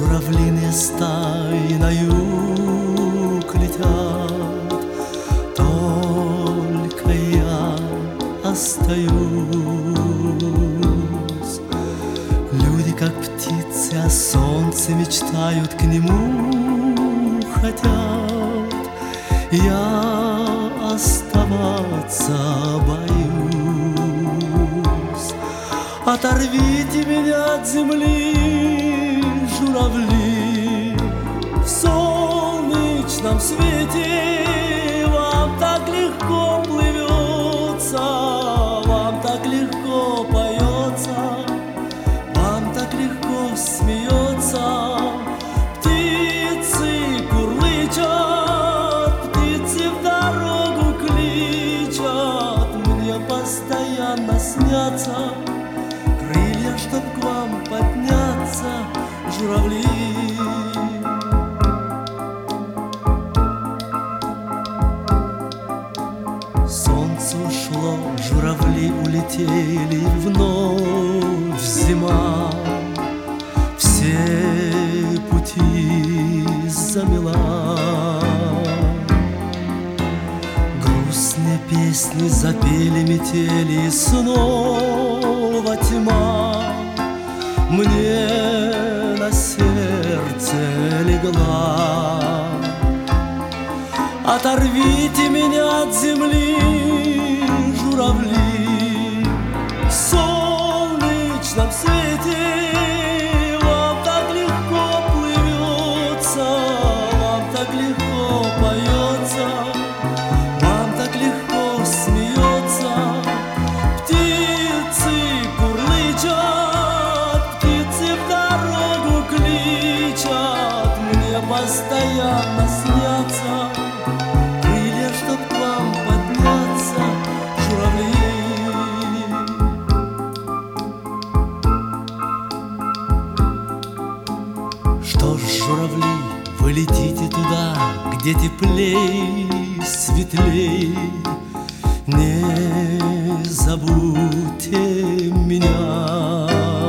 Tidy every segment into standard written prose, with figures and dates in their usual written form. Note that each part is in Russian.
Журавлиные стаи на юг летят, только я остаюсь. Люди, как птицы, о солнце мечтают, к нему хотят. Я оставаться боюсь. Оторвите меня от земли, журавли, в солнечном свете. Вам так легко плывется, вам так легко поется, вам так легко смеется. Птицы курлычат, птицы в дорогу кличат. Мне постоянно снятся крылья, чтоб к вам подняться, журавли. Солнце ушло, журавли улетели, вновь зима все пути замела. Грустные песни запели метели, и снова тьма мне на сердце легла. Оторвите меня от земли, журавли, в солнечном свете. Вам так легко плывется, вам так легко поется, вам так легко смеется. Птицы курлычат, птицы в дорогу кличат. Мне постоянно снятся крылья, чтоб к вам подняться, журавли. Что ж, журавли, вы летите туда, где теплей, светлей. Не забудьте меня.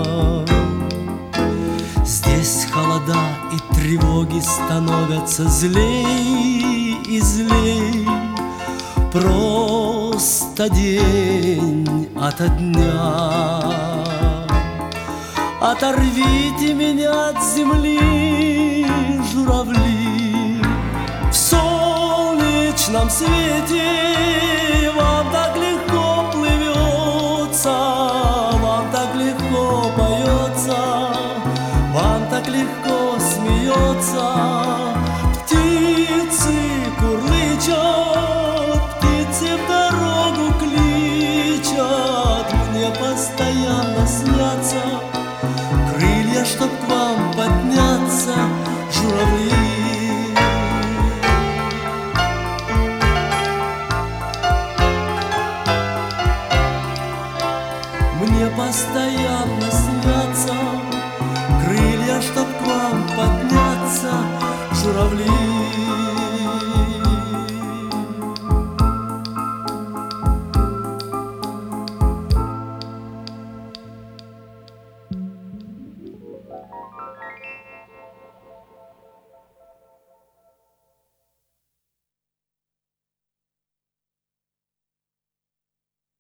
Здесь холода и тревоги становятся злей и злей. Просто день ото дня. Оторвите меня от земли, журавли, в солнечном свете. Вам так легко плывется, вам так легко поется, вам так легко смеется. Птицы курлычат, птицы в дорогу кличат. Мне постоянно снятся крылья, чтоб к вам подняться, журавли. Мне постоянно снятся крылья, чтоб к вам подняться, журавли.